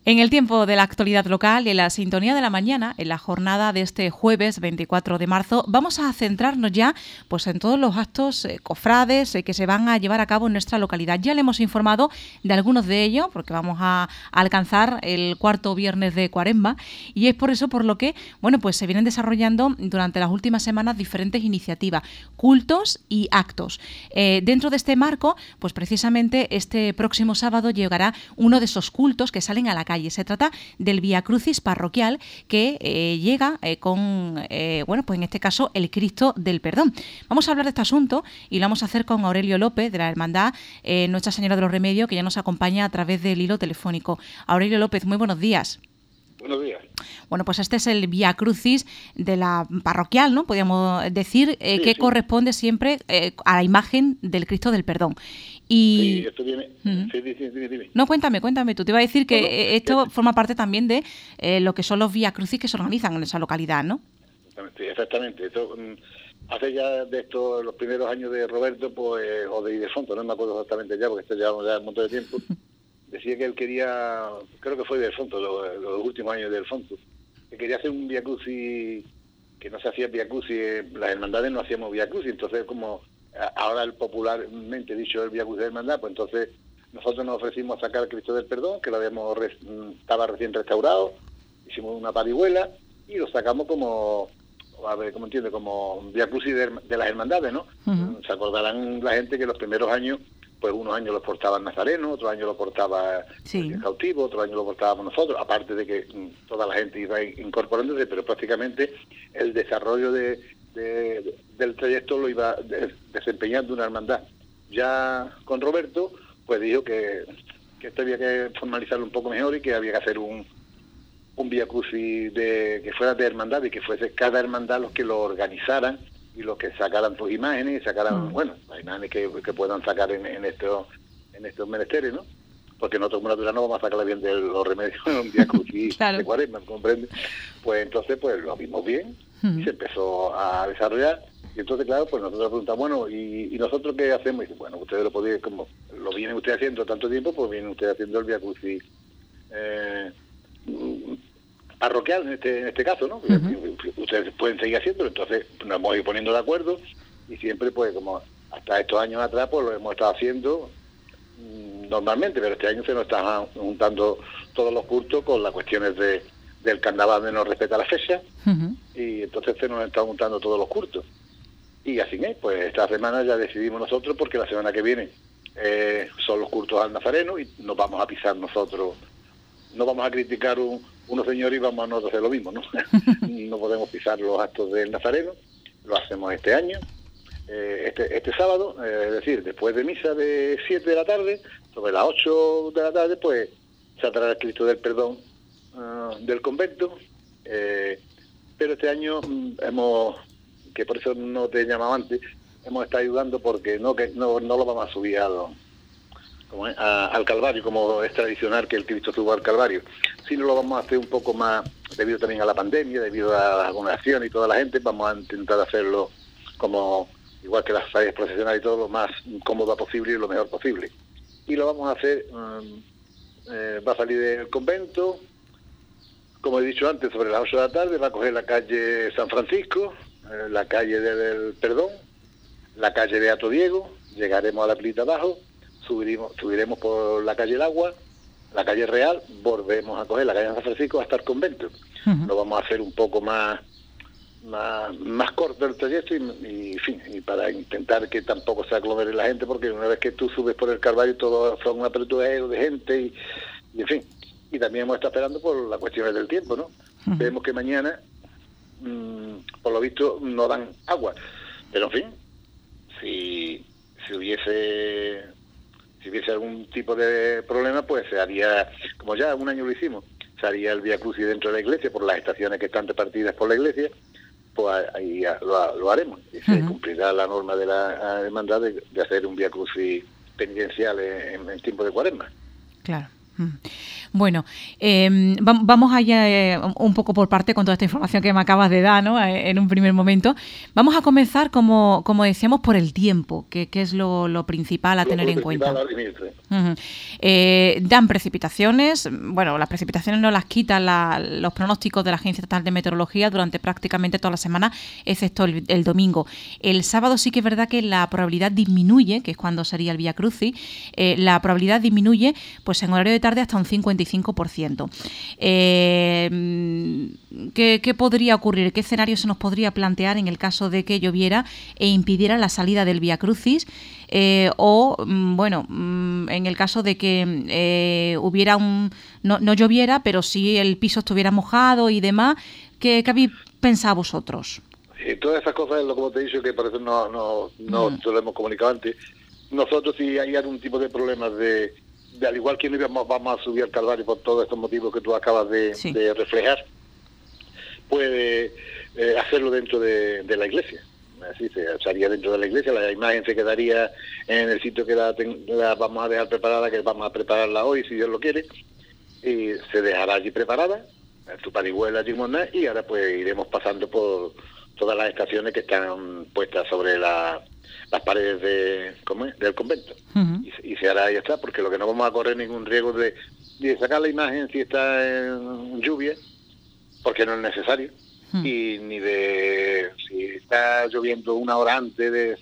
En el tiempo de la actualidad local y en la sintonía de la mañana, en la jornada de este jueves 24 de marzo, vamos a centrarnos ya pues, en todos los actos cofrades que se van a llevar a cabo en nuestra localidad. Ya le hemos informado de algunos de ellos, porque vamos a alcanzar el cuarto viernes de Cuaresma, y es por eso por lo que bueno, pues se vienen desarrollando durante las últimas semanas diferentes iniciativas, cultos y actos. Dentro de este marco, pues precisamente este próximo sábado llegará uno de esos cultos que salen a la calle. Se trata del Vía Crucis parroquial que llega con, bueno, pues en este caso, el Cristo del Perdón. Vamos a hablar de este asunto y lo vamos a hacer con Aurelio López, de la Hermandad Nuestra Señora de los Remedios, que ya nos acompaña a través del hilo telefónico. Aurelio López, muy buenos días. Buenos días. Bueno, pues este es el Vía Crucis de la parroquial, ¿no? Podríamos decir que corresponde siempre a la imagen del Cristo del Perdón. Y... Sí, esto viene... Sí, dime. No, cuéntame. Tú te iba a decir que esto forma parte también de lo que son los Vía Crucis que se organizan en esa localidad, ¿no? Exactamente. Esto, hace ya de estos los primeros años de Roberto, pues, o de Ildefonso, no me acuerdo exactamente ya, porque esto llevamos ya un montón de tiempo. Decía que él quería, creo que fue de Ildefonso, los últimos años de Ildefonso, que quería hacer un Vía Crucis, que no se hacía Vía Crucis, las hermandades no hacíamos Vía Crucis, entonces como ahora el popularmente dicho el Vía Crucis de Hermandad, pues entonces nosotros nos ofrecimos a sacar al Cristo del Perdón, que lo estaba recién restaurado, hicimos una parihuela y lo sacamos como, a ver, ¿cómo entiende? Como Vía Crucis de las hermandades, ¿no? Uh-huh. Se acordarán la gente que los primeros años, pues unos años los portaba el Nazareno, otros años lo portaba el cautivo, otros años lo portábamos nosotros, aparte de que toda la gente iba incorporándose, pero prácticamente el desarrollo del trayecto lo iba desempeñando una hermandad. Ya con Roberto, pues dijo que esto había que formalizarlo un poco mejor y que había que hacer un Vía Crucis que fuera de hermandad y que fuese cada hermandad los que lo organizaran y los que sacaran sus imágenes y sacaran, bueno, las imágenes que puedan sacar en estos menesteres, ¿no? Porque nosotros como natural no vamos a sacar bien de los remedios en un Vía Crucis de Cuaresma, ¿comprende? Pues entonces pues lo vimos bien y se empezó a desarrollar y entonces claro, pues nosotros preguntamos, bueno, ¿y nosotros qué hacemos? Y dice, bueno, ustedes lo podían, como lo vienen ustedes haciendo tanto tiempo, pues vienen ustedes haciendo el Vía Crucis parroquial en este caso, ¿no? Uh-huh. Ustedes pueden seguir haciéndolo, entonces nos hemos ido poniendo de acuerdo y siempre pues como hasta estos años atrás pues lo hemos estado haciendo normalmente, pero este año se nos están juntando todos los cultos con las cuestiones del carnaval de no respeta la fecha. Uh-huh. Y entonces se nos están juntando todos los cultos y así es, pues esta semana ya decidimos nosotros, porque la semana que viene son los cultos al Nazareno y nos vamos a pisar nosotros, no vamos a criticar unos señores y vamos a nosotros hacer lo mismo, ¿no? No podemos pisar los actos del Nazareno, lo hacemos este año, este sábado, es decir, después de misa de 7 de la tarde, sobre las 8 de la tarde, pues saldrá el Cristo del Perdón del convento, pero este año que por eso no te he llamado antes, hemos estado ayudando porque no lo vamos a subir al Calvario, como es tradicional que el Cristo suba al Calvario, sino lo vamos a hacer un poco más, debido también a la pandemia, debido a la aglomeración y toda la gente, vamos a intentar hacerlo como, igual que las fallas procesionales y todo, lo más cómodo posible y lo mejor posible. Y lo vamos a hacer, va a salir del convento, como he dicho antes, sobre las 8 de la tarde, va a coger la calle San Francisco, la calle del Perdón, la calle Beato Diego, llegaremos a la Plita Abajo, subiremos por la calle El Agua, la calle Real, volvemos a coger la calle San Francisco hasta el convento. Uh-huh. Lo vamos a hacer un poco más corto el trayecto y para intentar que tampoco se aglomere la gente, porque una vez que tú subes por el Calvario todo son un apretujero de gente y en fin. Y también hemos estado esperando por las cuestiones del tiempo, ¿no? Uh-huh. Vemos que mañana, por lo visto, no dan agua. Pero en fin, si hubiese algún tipo de problema, pues se haría, como ya un año lo hicimos, se haría el Vía Crucis dentro de la iglesia, por las estaciones que están repartidas por la iglesia, pues ahí lo haremos. Y se cumplirá la norma de la hermandad de hacer un Vía Crucis penitencial en tiempo de Cuaresma. Claro. Bueno, vamos allá un poco por parte con toda esta información que me acabas de dar, ¿no? En un primer momento. Vamos a comenzar, como decíamos, por el tiempo, que es lo principal a tener en cuenta. Dan precipitaciones. Bueno, las precipitaciones no las quitan los pronósticos de la Agencia Estatal de Meteorología durante prácticamente toda la semana, excepto el domingo. El sábado sí que es verdad que la probabilidad disminuye, que es cuando sería el Vía Crucis. La probabilidad disminuye pues en horario de tarde hasta un 55%. ¿Qué podría ocurrir? ¿Qué escenario se nos podría plantear en el caso de que lloviera e impidiera la salida del Vía Crucis? En el caso de que hubiera no lloviera, pero sí el piso estuviera mojado y demás, ¿qué habéis pensado vosotros? Todas esas cosas es lo como te he dicho, que por eso no te lo hemos comunicado antes. Nosotros, si hay algún tipo de problemas de al igual que no vamos a subir al Calvario por todos estos motivos que tú acabas de reflejar, puede hacerlo dentro de la iglesia. Así se haría dentro de la iglesia, la imagen se quedaría en el sitio que la vamos a dejar preparada, que vamos a prepararla hoy, si Dios lo quiere, y se dejará allí preparada, tu parihuela allí monada, y ahora pues iremos pasando por todas las estaciones que están puestas sobre las paredes del convento. Uh-huh. Y se hará y ya está, porque lo que no vamos a correr ningún riesgo de sacar la imagen si está en lluvia, porque no es necesario, y ni de si está lloviendo una hora antes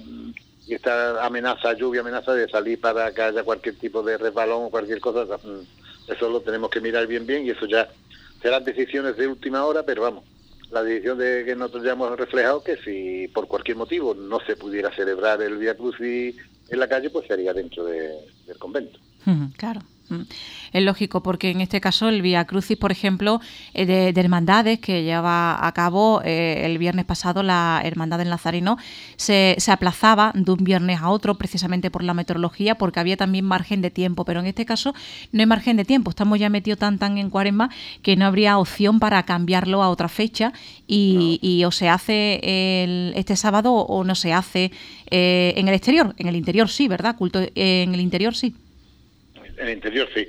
y está lluvia amenaza de salir para que haya cualquier tipo de resbalón o cualquier cosa. Eso lo tenemos que mirar bien y eso ya serán decisiones de última hora, pero vamos, la decisión de que nosotros ya hemos reflejado que si por cualquier motivo no se pudiera celebrar el Vía Crucis en la calle, pues sería dentro del convento. Claro. Es lógico, porque en este caso el Vía Crucis, por ejemplo, de hermandades que lleva a cabo el viernes pasado la Hermandad del Nazareno, se aplazaba de un viernes a otro precisamente por la meteorología, porque había también margen de tiempo, pero en este caso no hay margen de tiempo, estamos ya metidos tan en Cuaresma que no habría opción para cambiarlo a otra fecha y o se hace este sábado o no se hace en el exterior. En el interior sí, ¿verdad? Culto en el interior sí. En el interior sí.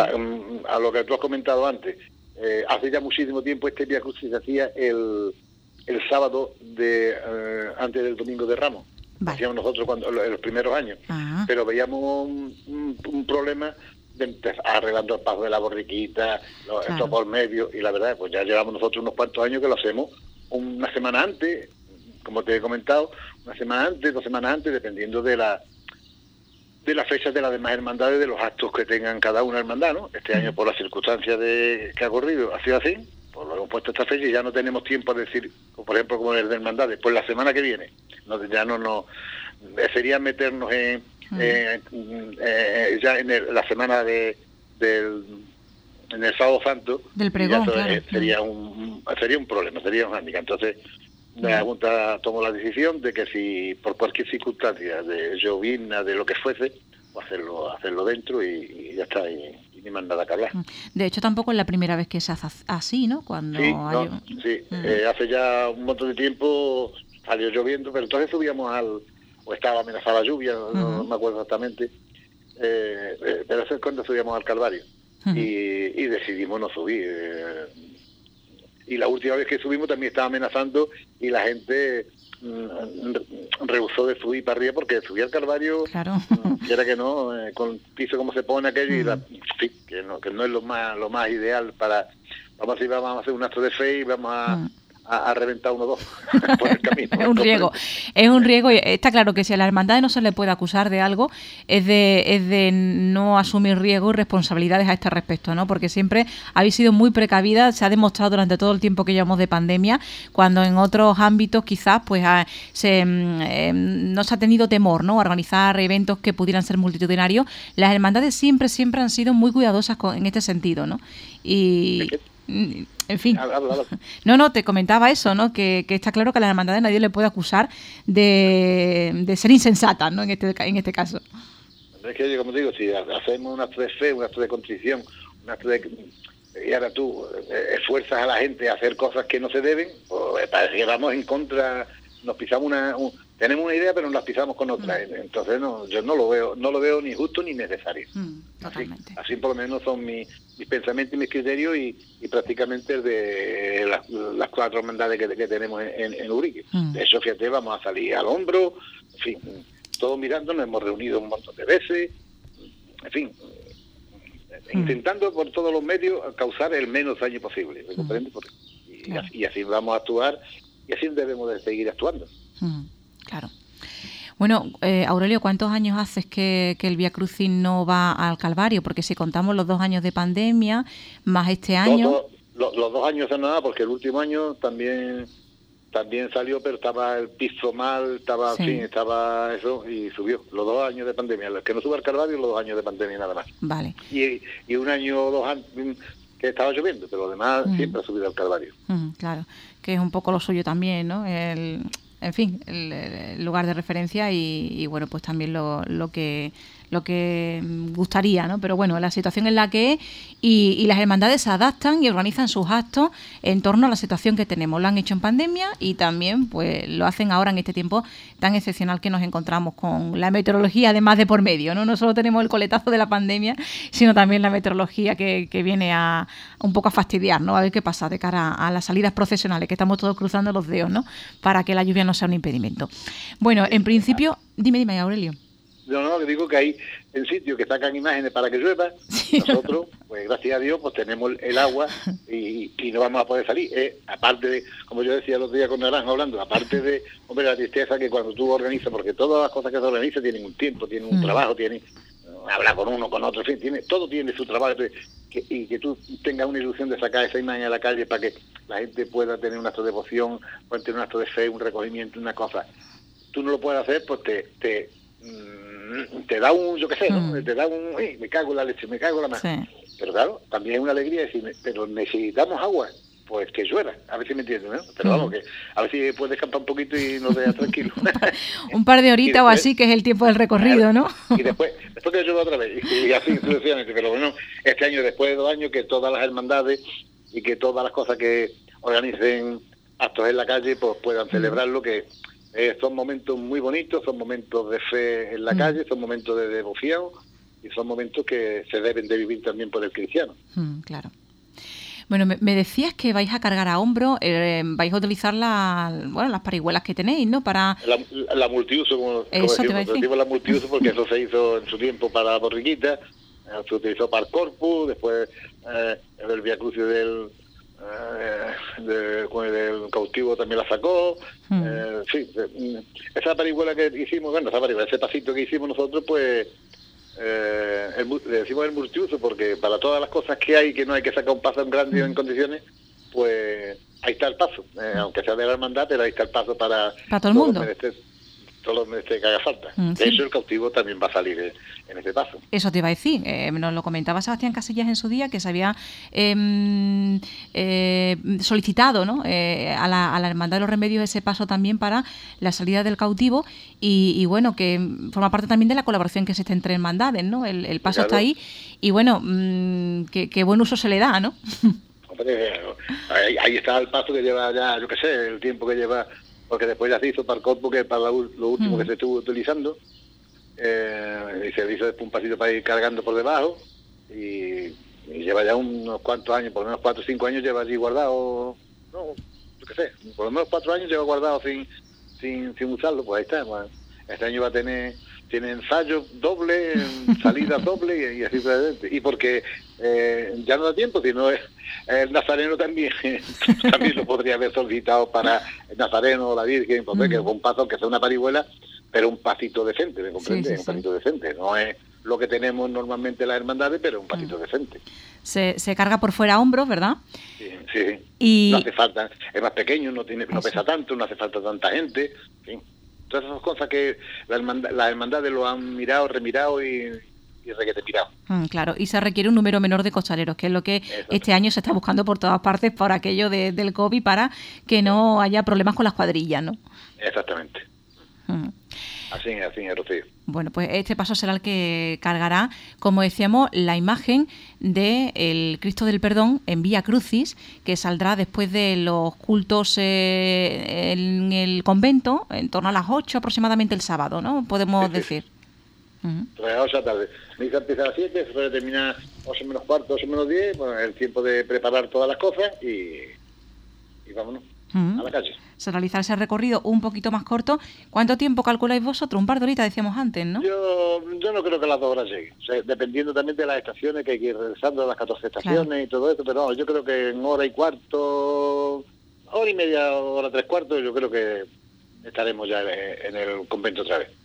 A lo que tú has comentado antes, hace ya muchísimo tiempo este Vía Crucis se hacía el sábado antes del Domingo de Ramos. Vale. Hacíamos nosotros en los primeros años. Ajá. Pero veíamos un problema de arreglando el paso de la borriquita, esto por medio, y la verdad, pues ya llevamos nosotros unos cuantos años que lo hacemos una semana antes, como te he comentado, una semana antes, 2 semanas antes, dependiendo de las fechas de las demás hermandades, de los actos que tengan cada una hermandad, ¿no? Este año, por las circunstancias que ha ocurrido, ha sido así, pues lo hemos puesto esta fecha y ya no tenemos tiempo a decir, por ejemplo, como el de hermandades, pues la semana que viene, sería meternos ya en la semana en el Sábado Santo, del pregón, claro. Sería un problema, sería un hándicap. Entonces, la Junta tomó la decisión de que si por cualquier circunstancia de llovizna, de lo que fuese, pues hacerlo dentro y ya está, y ni más nada que hablar. De hecho, tampoco es la primera vez que se hace así, ¿no? Cuando hace ya un montón de tiempo salió lloviendo, pero entonces subíamos o estaba amenazada la lluvia, no me acuerdo exactamente, pero eso es cuando subíamos al Calvario, y decidimos no subir. Y la última vez que subimos también estaba amenazando y la gente rehusó de subir para arriba porque subir al Calvario, claro. Quiera que no, con el piso como se pone aquello, que no es lo más ideal para... Vamos a hacer un acto de fe y vamos a reventar 1 o 2 por el camino. Es un riesgo y está claro que si a la hermandad no se le puede acusar de algo es de no asumir riesgos y responsabilidades a este respecto, ¿no? Porque siempre habéis sido muy precavidas, se ha demostrado durante todo el tiempo que llevamos de pandemia, cuando en otros ámbitos quizás pues no se ha tenido temor, ¿no? A organizar eventos que pudieran ser multitudinarios. Las hermandades siempre han sido muy cuidadosas en este sentido, ¿no? Y... En fin, no, te comentaba eso, ¿no? Que está claro que a la hermandad nadie le puede acusar de ser insensata, ¿no? En este caso. Es que, como digo, si hacemos un acto de fe, un acto de contrición, un acto y ahora tú esfuerzas a la gente a hacer cosas que no se deben, pues parece que vamos en contra, nos pisamos tenemos una idea pero nos las pisamos con otra. Entonces yo no lo veo ni justo ni necesario. Totalmente. Así por lo menos son mis pensamientos y mis criterios y prácticamente el de las 4 hermandades que tenemos en Ubrique. De hecho, fíjate, vamos a salir al hombro, en fin, todos mirando, nos hemos reunido un montón de veces, en fin, intentando por todos los medios causar el menos daño posible, ¿me comprendes? Y así vamos a actuar y así debemos de seguir actuando. Claro. Bueno, Aurelio, ¿cuántos años haces que el Vía Crucis no va al Calvario? Porque si contamos los 2 años de pandemia, más este año... Los 2 años no nada, porque el último año también salió, pero estaba el piso mal, estaba eso, y subió. Los 2 años de pandemia. Los que no sube al Calvario, los 2 años de pandemia nada más. Vale. Y un año o 2 años que estaba lloviendo, pero lo demás siempre ha subido al Calvario. Claro, que es un poco lo suyo también, ¿no? En fin, el lugar de referencia y bueno, pues también lo que gustaría, ¿no? Pero bueno, la situación en la que es y las hermandades se adaptan y organizan sus actos en torno a la situación que tenemos. Lo han hecho en pandemia y también pues lo hacen ahora en este tiempo tan excepcional que nos encontramos con la meteorología además de por medio, ¿no? No solo tenemos el coletazo de la pandemia, sino también la meteorología que viene a un poco a fastidiar, ¿no? A ver qué pasa de cara a las salidas procesionales, que estamos todos cruzando los dedos, ¿no? Para que la lluvia no sea un impedimento. Bueno, en principio, dime, Aurelio. No, que digo que hay en sitios que sacan imágenes para que llueva, nosotros, pues gracias a Dios, pues tenemos el agua y no vamos a poder salir. Aparte de, como yo decía el otro día con Naranjo hablando, aparte de, hombre, la tristeza que cuando tú organizas, porque todas las cosas que se organizan tienen un tiempo, tienen un trabajo, tienen hablar con uno, con otro, en fin, todo tiene su trabajo, y que tú tengas una ilusión de sacar esa imagen a la calle para que la gente pueda tener un acto de devoción, pueda tener un acto de fe, un recogimiento, una cosa. Tú no lo puedes hacer, pues te da un, yo qué sé, ¿no? Te da un, me cago en la leche, me cago en la mano. Sí. Pero claro, también es una alegría decir, pero necesitamos agua, pues que llueva, a ver si me entiendes, ¿no? Pero vamos, que a ver si puedes descansar un poquito y nos dejas tranquilo. Un par de horitas después, o así, que es el tiempo del recorrido, ¿no? Y después que llueva otra vez, y así sucesivamente. Pero bueno, este año, después de 2 años, que todas las hermandades y que todas las cosas que organicen actos en la calle, pues puedan celebrarlo, que son momentos muy bonitos, son momentos de fe en la calle, son momentos de devoción y son momentos que se deben de vivir también por el cristiano. Claro. Bueno, me decías que vais a cargar a hombro, vais a utilizar las parihuelas que tenéis, ¿no? Para la multiuso, como decimos la multiuso, porque eso se hizo en su tiempo para la borriquita, se utilizó para el corpus, después el Vía Crucis del cautivo también la sacó. Sí, esa parihuela que hicimos, ese pasito que hicimos nosotros, pues le decimos el multiuso porque para todas las cosas que hay, que no hay que sacar un paso en grande en condiciones, pues ahí está el paso, aunque sea de la hermandad, pero ahí está el paso para todo el mundo. Todo lo que haga falta. De hecho, el cautivo también va a salir en este paso. Eso te iba a decir. Nos lo comentaba Sebastián Casellas en su día, que se había solicitado, ¿no? a la Hermandad de los Remedios ese paso también para la salida del cautivo y bueno, que forma parte también de la colaboración que existe entre hermandades, ¿no? El paso está ahí y bueno, que buen uso se le da, ¿no? Hombre, ahí está el paso que lleva ya, yo qué sé, el tiempo que lleva, porque después ya se hizo para el corpo, que es para lo último que se estuvo utilizando, y se hizo después un pasito para ir cargando por debajo, y lleva ya unos cuantos años, por lo menos 4 o 5 años lleva allí guardado, no, yo qué sé, por lo menos 4 años lleva guardado sin usarlo, pues ahí está. Bueno, este año tiene ensayos doble, salidas doble y así sucesivamente. Y porque ya no da tiempo, sino el Nazareno también lo podría haber solicitado para el Nazareno o la Virgen, porque que es un paso, que sea una parihuela, pero un pasito decente, ¿me comprendes? Sí. Un pasito decente, no es lo que tenemos normalmente las hermandades, pero un pasito decente. Se carga por fuera a hombros, ¿verdad? Sí. Y no hace falta, es más pequeño, no pesa tanto, no hace falta tanta gente, sí. Todas esas cosas que las hermandades lo han mirado, remirado y requete pirado. Claro, y se requiere un número menor de costaleros, que es lo que este año se está buscando por todas partes por aquello del COVID, para que no haya problemas con las cuadrillas, ¿no? Exactamente. Así es, Rocío. Bueno, pues este paso será el que cargará, como decíamos, la imagen del Cristo del Perdón en Vía Crucis, que saldrá después de los cultos en el convento, en torno a las 8 aproximadamente el sábado, ¿no? Podemos decir. Pues a las 8 de la tarde. Misa empieza a las 7, se suele terminar 8 menos cuarto, 8 menos 10, bueno, el tiempo de preparar todas las cosas y vámonos a la calle. Se realiza ese recorrido un poquito más corto. ¿Cuánto tiempo calculáis vosotros? Un par de horitas decíamos antes, ¿no? Yo no creo que las 2 horas lleguen, o sea, dependiendo también de las estaciones, que hay que ir regresando a las 14 estaciones y todo esto, pero no, yo creo que en hora y cuarto, hora y media, hora 3/4, yo creo que estaremos ya en el convento otra vez.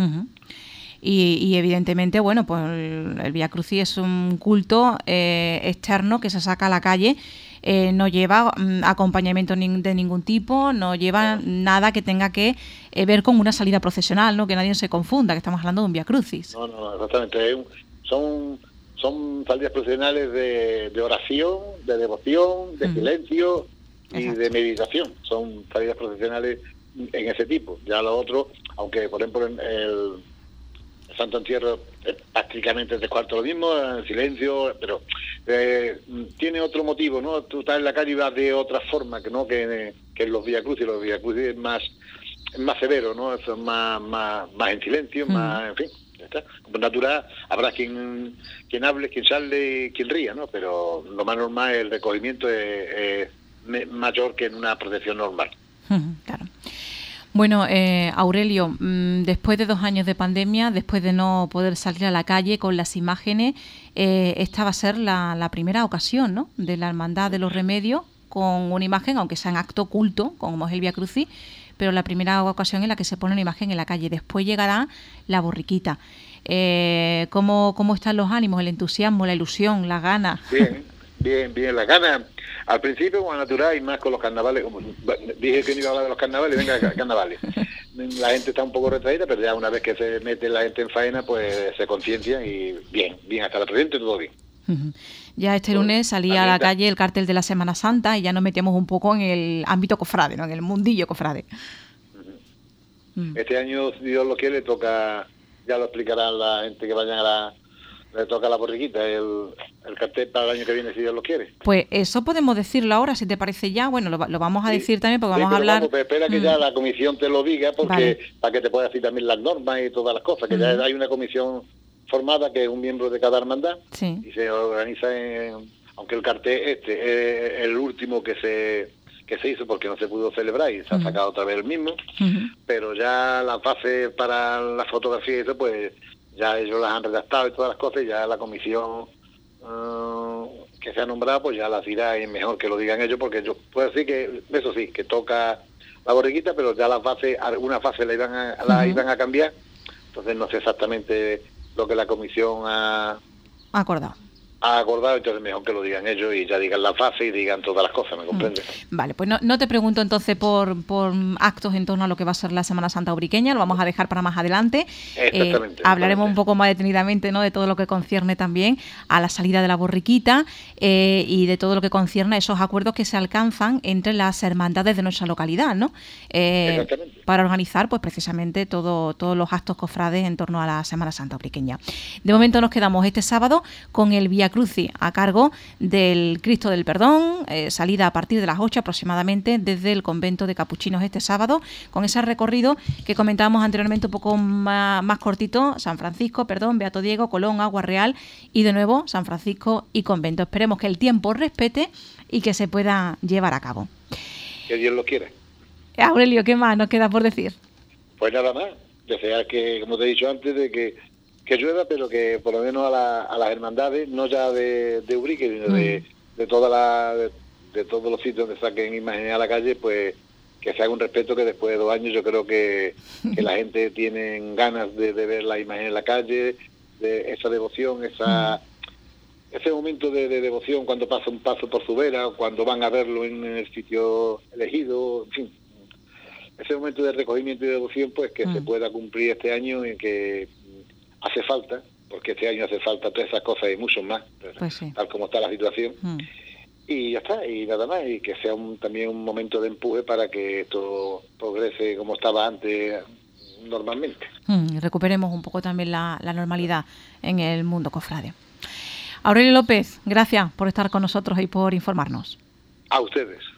Y evidentemente, bueno, pues el Vía Crucis es un culto externo que se saca a la calle. No lleva acompañamiento de ningún tipo, no lleva nada que tenga que ver con una salida procesional, ¿no? Que nadie se confunda, que estamos hablando de un Vía Crucis. No, exactamente. Son salidas procesionales de oración, de devoción, de silencio y de meditación. Son salidas procesionales en ese tipo. Ya lo otro, aunque por ejemplo el Santo Entierro es prácticamente 3/4 lo mismo, en silencio, pero tiene otro motivo, ¿no? Tú estás en la calle y vas de otra forma que en los Vía Crucis. Los Vía Crucis es más severo, ¿no? Eso es más en silencio, más, en fin, ya está. Como natural, habrá quien hable, quien charle, quien ría, ¿no? Pero lo más normal, el recogimiento es mayor que en una procesión normal. Claro. Bueno, Aurelio, después de 2 años de pandemia, después de no poder salir a la calle con las imágenes, esta va a ser la primera ocasión, ¿no?, de la Hermandad de los Remedios con una imagen, aunque sea en acto culto, como es el Vía Crucis, pero la primera ocasión en la que se pone una imagen en la calle. Después llegará la borriquita. ¿Cómo están los ánimos, el entusiasmo, la ilusión, las ganas? Bien, las ganas. Al principio, con natural y más con los carnavales. Como dije que no iba a hablar de los carnavales, venga, carnavales. La gente está un poco retraída, pero ya una vez que se mete la gente en faena, pues se conciencia y bien, hasta la presente todo bien. Ya este lunes salía a la calle el cartel de la Semana Santa y ya nos metemos un poco en el ámbito cofrade, ¿no?, en el mundillo cofrade. Este año, si Dios lo quiere, toca, ya lo explicarán la gente que vayan le toca la borriquita, el cartel para el año que viene, si Dios lo quiere. Pues eso podemos decirlo ahora, si te parece ya. Bueno, lo vamos a decir también, porque vamos a hablar... Vamos, espera que ya la comisión te lo diga, porque para que te pueda decir también las normas y todas las cosas, que ya hay una comisión formada, que es un miembro de cada hermandad, y se organiza aunque el cartel es el último que se hizo porque no se pudo celebrar y se ha sacado otra vez el mismo, pero ya las bases para la fotografía y eso, pues ya ellos las han redactado y todas las cosas, y ya la comisión que se ha nombrado, pues ya las dirá, y mejor que lo digan ellos, porque yo puedo decir que, eso sí, que toca la borriquita, pero ya las bases, algunas bases la iban a cambiar, entonces no sé exactamente lo que la comisión ha acordado, entonces mejor que lo digan ellos y ya digan las bases y digan todas las cosas, ¿me comprendes? Vale, pues no te pregunto entonces por actos en torno a lo que va a ser la Semana Santa ubriqueña, lo vamos a dejar para más adelante. Hablaremos un poco más detenidamente, ¿no?, de todo lo que concierne también a la salida de la borriquita y de todo lo que concierne a esos acuerdos que se alcanzan entre las hermandades de nuestra localidad, ¿no? Para organizar, pues precisamente todos los actos cofrades en torno a la Semana Santa ubriqueña. De momento nos quedamos este sábado con el Vía Crucis a cargo del Cristo del Perdón, salida a partir de las 8 aproximadamente desde el convento de Capuchinos este sábado, con ese recorrido que comentábamos anteriormente un poco más cortito: San Francisco, Beato Diego, Colón, Agua Real y de nuevo San Francisco y convento. Esperemos que el tiempo respete y que se pueda llevar a cabo. Que Dios lo quiera. Aurelio, ¿qué más nos queda por decir? Pues nada más, desear que, como te he dicho antes, de que llueva, pero que por lo menos a las hermandades, no ya de Ubrique, sino de todos los sitios donde saquen imágenes a la calle, pues que se haga un respeto, que después de 2 años yo creo que la gente tiene ganas de ver la imagen en la calle, de esa devoción, ese momento de devoción cuando pasa un paso por su vera, cuando van a verlo en el sitio elegido, en fin. Ese momento de recogimiento y devoción, pues que se pueda cumplir este año, en que hace falta, porque este año hace falta todas esas cosas y mucho más, pues tal como está la situación. Y ya está, y nada más, y que sea también un momento de empuje para que esto progrese como estaba antes normalmente. Recuperemos un poco también la normalidad en el mundo cofrade. Aurelio López, gracias por estar con nosotros y por informarnos. A ustedes.